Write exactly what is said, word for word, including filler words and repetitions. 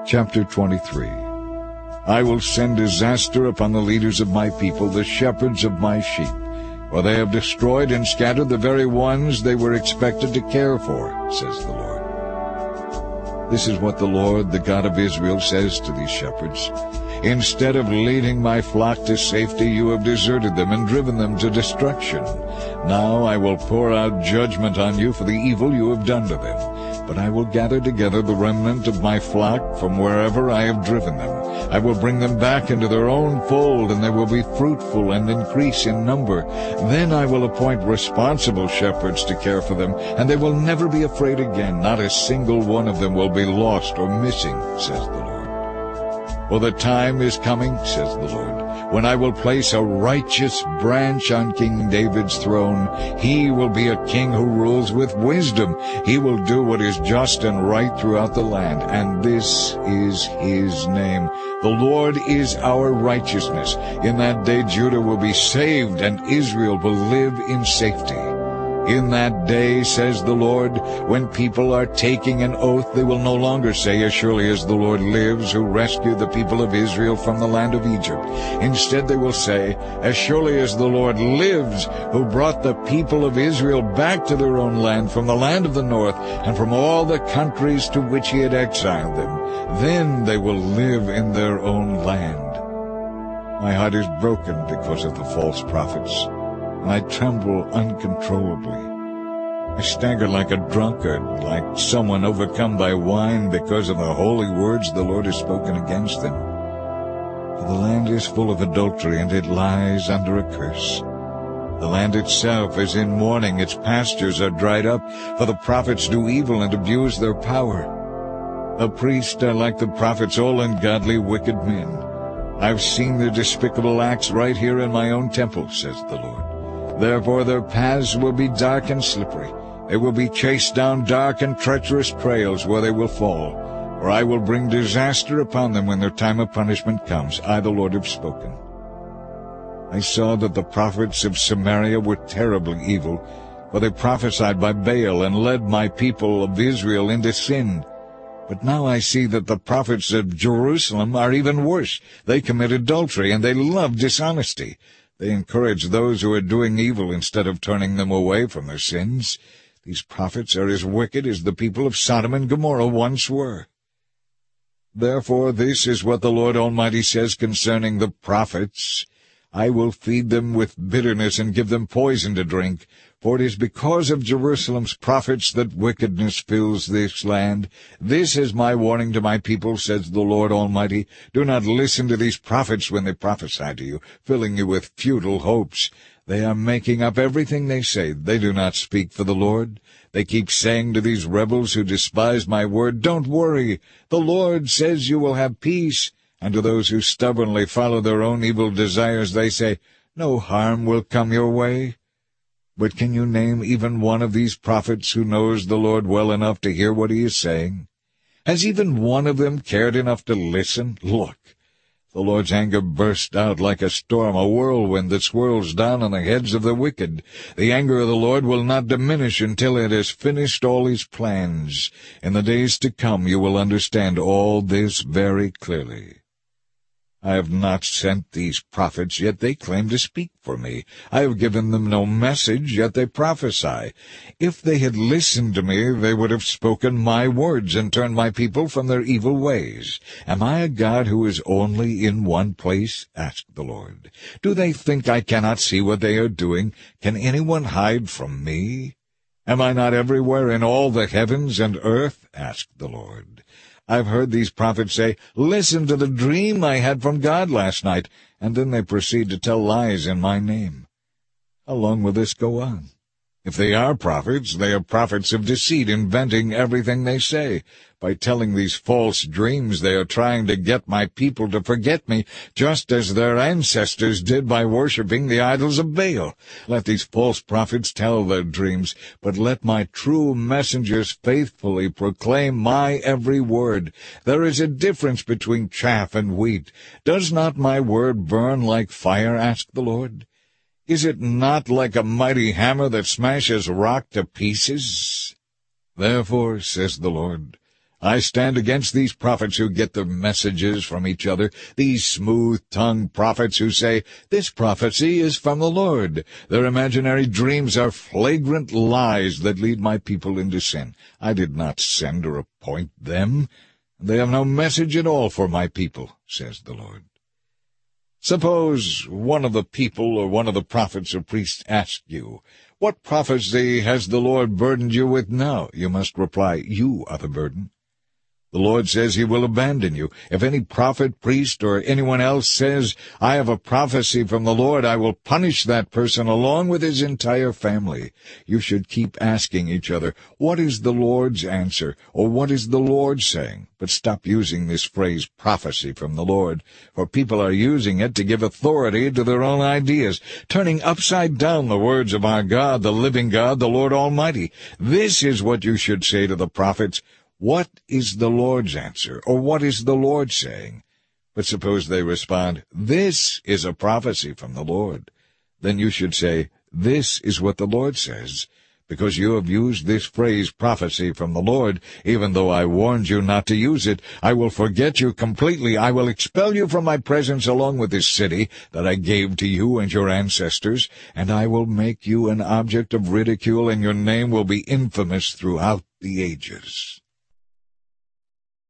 Chapter twenty-three. I will send disaster upon the leaders of my people, the shepherds of my sheep, for they have destroyed and scattered the very ones they were expected to care for, says the Lord. This is what the Lord, the God of Israel, says to these shepherds. Instead of leading my flock to safety, you have deserted them and driven them to destruction. Now I will pour out judgment on you for the evil you have done to them. But I will gather together the remnant of my flock from wherever I have driven them. I will bring them back into their own fold, and they will be fruitful and increase in number. Then I will appoint responsible shepherds to care for them, and they will never be afraid again. Not a single one of them will be lost or missing, says the Lord. For the time is coming, says the Lord, when I will place a righteous branch on King David's throne. He will be a king who rules with wisdom. He will do what is just and right throughout the land, and this is his name. The Lord is our righteousness. In that day Judah will be saved, and Israel will live in safety. In that day, says the Lord, when people are taking an oath, they will no longer say, as surely as the Lord lives, who rescued the people of Israel from the land of Egypt. Instead they will say, as surely as the Lord lives, who brought the people of Israel back to their own land from the land of the north and from all the countries to which he had exiled them. Then they will live in their own land. My heart is broken because of the false prophets, and I tremble uncontrollably. I stagger like a drunkard, like someone overcome by wine because of the holy words the Lord has spoken against them. For the land is full of adultery, and it lies under a curse. The land itself is in mourning, its pastures are dried up, for the prophets do evil and abuse their power. The priests are like the prophets, all ungodly, wicked men. I've seen their despicable acts right here in my own temple, says the Lord. Therefore their paths will be dark and slippery. They will be chased down dark and treacherous trails where they will fall. For I will bring disaster upon them when their time of punishment comes. I, the Lord, have spoken. I saw that the prophets of Samaria were terribly evil, for they prophesied by Baal and led my people of Israel into sin. But now I see that the prophets of Jerusalem are even worse. They commit adultery, and they love dishonesty. They encourage those who are doing evil instead of turning them away from their sins. These prophets are as wicked as the people of Sodom and Gomorrah once were. Therefore this is what the Lord Almighty says concerning the prophets. I will feed them with bitterness and give them poison to drink. For it is because of Jerusalem's prophets that wickedness fills this land. This is my warning to my people, says the Lord Almighty. Do not listen to these prophets when they prophesy to you, filling you with futile hopes. They are making up everything they say. They do not speak for the Lord. They keep saying to these rebels who despise my word, don't worry. The Lord says you will have peace. And to those who stubbornly follow their own evil desires, they say, no harm will come your way. But can you name even one of these prophets who knows the Lord well enough to hear what he is saying? Has even one of them cared enough to listen? Look, the Lord's anger burst out like a storm, a whirlwind that swirls down on the heads of the wicked. The anger of the Lord will not diminish until it has finished all his plans. In the days to come you will understand all this very clearly. I have not sent these prophets, yet they claim to speak for me. I have given them no message, yet they prophesy. If they had listened to me, they would have spoken my words and turned my people from their evil ways. Am I a God who is only in one place? Asked the Lord. Do they think I cannot see what they are doing? Can anyone hide from me? Am I not everywhere in all the heavens and earth? Asked the Lord. I've heard these prophets say, listen to the dream I had from God last night, and then they proceed to tell lies in my name. How long will this go on? If they are prophets, they are prophets of deceit, inventing everything they say. By telling these false dreams, they are trying to get my people to forget me, just as their ancestors did by worshipping the idols of Baal. Let these false prophets tell their dreams, but let my true messengers faithfully proclaim my every word. There is a difference between chaff and wheat. Does not my word burn like fire? Asked the Lord. Is it not like a mighty hammer that smashes rock to pieces? Therefore, says the Lord, I stand against these prophets who get their messages from each other, these smooth-tongued prophets who say, "This prophecy is from the Lord." Their imaginary dreams are flagrant lies that lead my people into sin. I did not send or appoint them. They have no message at all for my people, says the Lord. Suppose one of the people or one of the prophets or priests ask you, "What prophecy has the Lord burdened you with now?" You must reply, "You are the burden." The Lord says he will abandon you. If any prophet, priest, or anyone else says, "I have a prophecy from the Lord," I will punish that person along with his entire family. You should keep asking each other, "What is the Lord's answer?" or "What is the Lord saying?" But stop using this phrase, "prophecy from the Lord," for people are using it to give authority to their own ideas, turning upside down the words of our God, the living God, the Lord Almighty. This is what you should say to the prophets. "What is the Lord's answer?" or "What is the Lord saying?" But suppose they respond, "This is a prophecy from the Lord." Then you should say, "This is what the Lord says." Because you have used this phrase, "prophecy from the Lord," even though I warned you not to use it, I will forget you completely. I will expel you from my presence along with this city that I gave to you and your ancestors, and I will make you an object of ridicule, and your name will be infamous throughout the ages.